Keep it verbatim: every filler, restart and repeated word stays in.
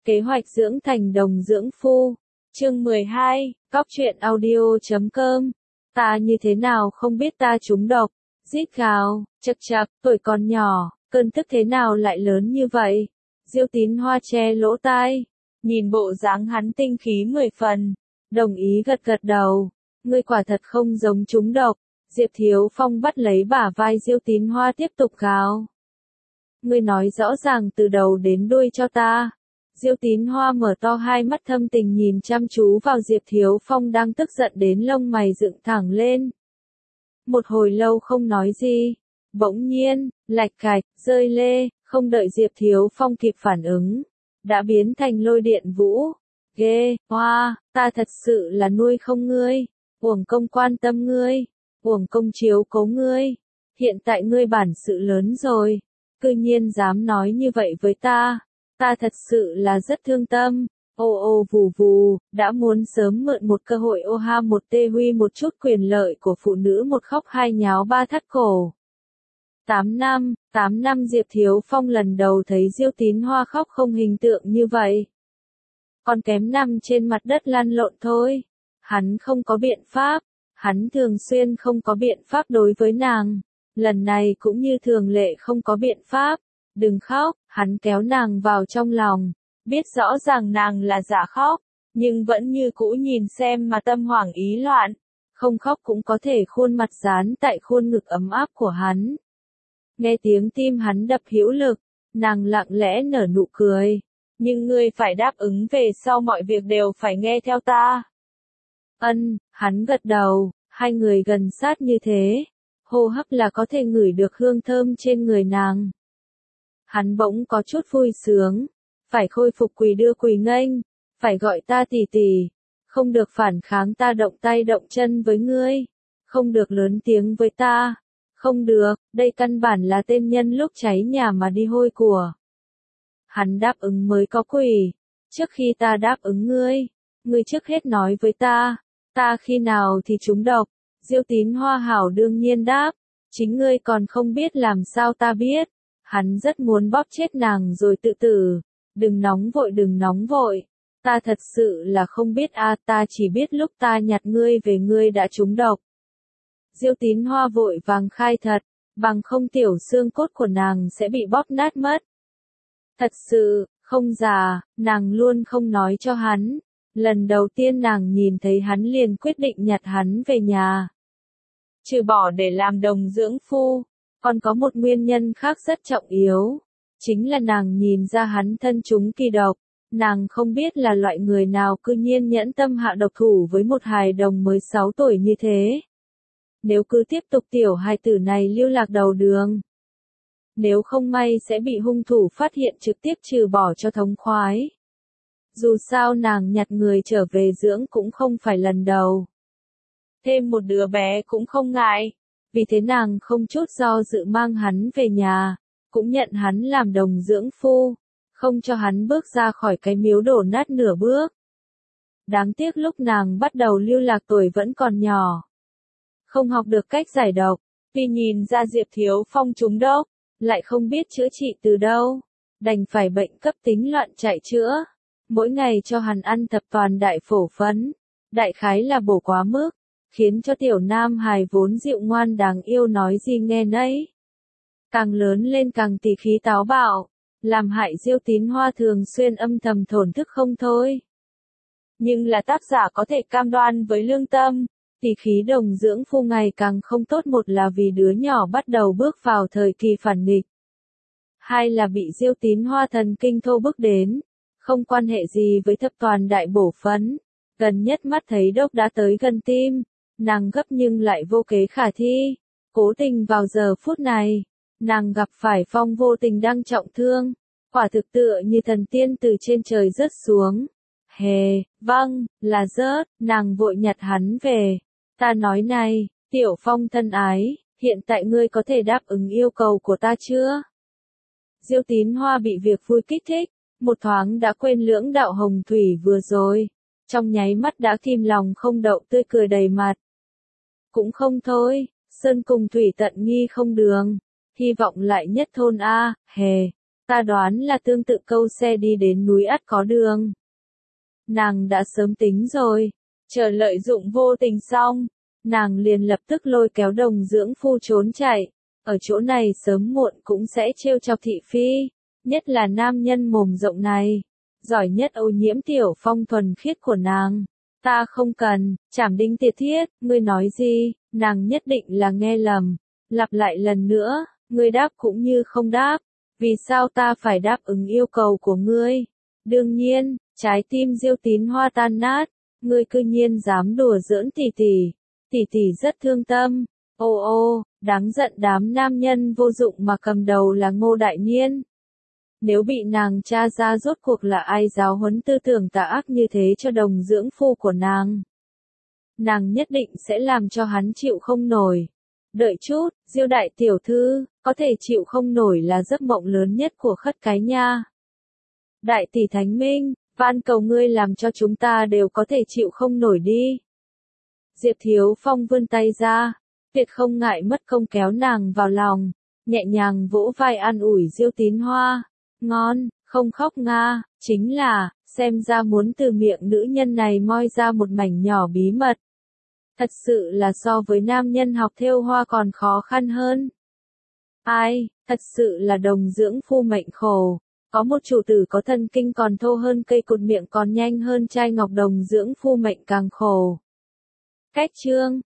Kế hoạch dưỡng thành đồng dưỡng phu. Chương mười hai, Cóc truyện audio chấm com. Ta như thế nào không biết ta trúng độc. Rít gào, chậc chậc, tuổi còn nhỏ, cơn tức thế nào lại lớn như vậy. Diêu Tín Hoa che lỗ tai, nhìn bộ dáng hắn tinh khí mười phần, đồng ý gật gật đầu. Ngươi quả thật không giống trúng độc. Diệp Thiếu Phong bắt lấy bả vai Diêu Tín Hoa tiếp tục gào. Ngươi nói rõ ràng từ đầu đến đuôi cho ta. Diêu Tín Hoa mở to hai mắt thâm tình nhìn chăm chú vào Diệp Thiếu Phong đang tức giận đến lông mày dựng thẳng lên. Một hồi lâu không nói gì, bỗng nhiên, lạch cạch, rơi lê, không đợi Diệp Thiếu Phong kịp phản ứng, đã biến thành lôi điện vũ. Ghê, hoa, ta thật sự là nuôi không ngươi, uổng công quan tâm ngươi, uổng công chiếu cố ngươi, hiện tại ngươi bản sự lớn rồi, cư nhiên dám nói như vậy với ta. Ta thật sự là rất thương tâm, ô ô vù vù, đã muốn sớm mượn một cơ hội ô ha một tê huy một chút quyền lợi của phụ nữ một khóc hai nháo ba thắt cổ. Tám năm, tám năm Diệp Thiếu Phong lần đầu thấy Diêu Tín Hoa khóc không hình tượng như vậy. Còn kém nằm trên mặt đất lăn lộn thôi. Hắn không có biện pháp, hắn thường xuyên không có biện pháp đối với nàng. Lần này cũng như thường lệ không có biện pháp. Đừng khóc, hắn kéo nàng vào trong lòng, biết rõ ràng nàng là giả khóc, nhưng vẫn như cũ nhìn xem mà tâm hoảng ý loạn, không khóc cũng có thể khuôn mặt dán tại khuôn ngực ấm áp của hắn. Nghe tiếng tim hắn đập hữu lực, nàng lặng lẽ nở nụ cười, nhưng ngươi phải đáp ứng về sau mọi việc đều phải nghe theo ta. Ân, hắn gật đầu, hai người gần sát như thế, hô hấp là có thể ngửi được hương thơm trên người nàng. Hắn bỗng có chút vui sướng, phải khôi phục quỳ đưa quỳ nghênh, phải gọi ta tỷ tỷ, không được phản kháng ta động tay động chân với ngươi, không được lớn tiếng với ta, không được, đây căn bản là tên nhân lúc cháy nhà mà đi hôi của. Hắn đáp ứng mới có quỳ, trước khi ta đáp ứng ngươi, ngươi trước hết nói với ta, ta khi nào thì trúng độc. Diêu Tín Hoa hảo đương nhiên đáp, chính ngươi còn không biết làm sao ta biết. Hắn rất muốn bóp chết nàng rồi tự tử. Đừng nóng vội đừng nóng vội. Ta thật sự là không biết a à, ta chỉ biết lúc ta nhặt ngươi về ngươi đã trúng độc. Diêu Tín Hoa vội vàng khai thật, bằng không tiểu xương cốt của nàng sẽ bị bóp nát mất. Thật sự, không già, nàng luôn không nói cho hắn. Lần đầu tiên nàng nhìn thấy hắn liền quyết định nhặt hắn về nhà. Trừ bỏ để làm đồng dưỡng phu. Còn có một nguyên nhân khác rất trọng yếu, chính là nàng nhìn ra hắn thân chúng kỳ độc, nàng không biết là loại người nào cư nhiên nhẫn tâm hạ độc thủ với một hài đồng mới sáu tuổi như thế. Nếu cứ tiếp tục tiểu hài tử này lưu lạc đầu đường, nếu không may sẽ bị hung thủ phát hiện trực tiếp trừ bỏ cho thống khoái. Dù sao nàng nhặt người trở về dưỡng cũng không phải lần đầu. Thêm một đứa bé cũng không ngại. Vì thế nàng không chút do dự mang hắn về nhà, cũng nhận hắn làm đồng dưỡng phu, không cho hắn bước ra khỏi cái miếu đổ nát nửa bước. Đáng tiếc lúc nàng bắt đầu lưu lạc tuổi vẫn còn nhỏ, không học được cách giải độc, vì nhìn ra Diệp Thiếu Phong trúng độc, lại không biết chữa trị từ đâu, đành phải bệnh cấp tính loạn chạy chữa, mỗi ngày cho hắn ăn thập toàn đại phổ phấn, đại khái là bổ quá mức. Khiến cho tiểu nam hài vốn dịu ngoan đáng yêu nói gì nghe nấy. Càng lớn lên càng tỉ khí táo bạo, làm hại Diêu Tín Hoa thường xuyên âm thầm thổn thức không thôi. Nhưng là tác giả có thể cam đoan với lương tâm, tỉ khí đồng dưỡng phu ngày càng không tốt, một là vì đứa nhỏ bắt đầu bước vào thời kỳ phản nghịch. Hai là bị Diêu Tín Hoa thần kinh thô bức đến, không quan hệ gì với thập toàn đại bổ phấn, gần nhất mắt thấy độc đã tới gần tim. Nàng gấp nhưng lại vô kế khả thi, cố tình vào giờ phút này, nàng gặp phải Phong vô tình đang trọng thương, quả thực tựa như thần tiên từ trên trời rớt xuống. Hề, vâng, là rớt, nàng vội nhặt hắn về. Ta nói này, Tiểu Phong thân ái, hiện tại ngươi có thể đáp ứng yêu cầu của ta chưa? Diêu Tín Hoa bị việc vui kích thích, một thoáng đã quên lưỡng đạo hồng thủy vừa rồi, trong nháy mắt đã kìm lòng không đậu tươi cười đầy mặt. Cũng không thôi, sơn cùng thủy tận nghi không đường, hy vọng lại nhất thôn a, hề. Ta đoán là tương tự câu xe đi đến núi ắt có đường. Nàng đã sớm tính rồi, chờ lợi dụng vô tình xong, nàng liền lập tức lôi kéo Đồng Dưỡng Phu trốn chạy, ở chỗ này sớm muộn cũng sẽ trêu chọc thị phi, nhất là nam nhân mồm rộng này, giỏi nhất ô nhiễm tiểu phong thuần khiết của nàng. Ta không cần, Trảm Đinh Tiệt Thiết, ngươi nói gì, nàng nhất định là nghe lầm, lặp lại lần nữa, ngươi đáp cũng như không đáp, vì sao ta phải đáp ứng yêu cầu của ngươi? Đương nhiên, trái tim Diêu Tín Hoa tan nát, ngươi cư nhiên dám đùa giỡn tỷ tỷ, tỷ tỷ rất thương tâm, ô ô, đáng giận đám nam nhân vô dụng mà cầm đầu là Ngô Đại Niên. Nếu bị nàng tra ra rốt cuộc là ai giáo huấn tư tưởng tà ác như thế cho Đồng Dưỡng Phu của nàng, nàng nhất định sẽ làm cho hắn chịu không nổi. Đợi chút, Diêu đại tiểu thư, có thể chịu không nổi là giấc mộng lớn nhất của khất cái nha. Đại tỷ Thánh Minh, van cầu ngươi làm cho chúng ta đều có thể chịu không nổi đi. Diệp Thiếu Phong vươn tay ra, tuyệt không ngại mất công kéo nàng vào lòng, nhẹ nhàng vỗ vai an ủi Diêu Tín Hoa. Ngon, không khóc nga, chính là, xem ra muốn từ miệng nữ nhân này moi ra một mảnh nhỏ bí mật. Thật sự là so với nam nhân học thêu hoa còn khó khăn hơn. Ai, thật sự là Đồng Dưỡng Phu mệnh khổ. Có một chủ tử có thần kinh còn thô hơn cây cột miệng còn nhanh hơn trai ngọc, Đồng Dưỡng Phu mệnh càng khổ. Cách chương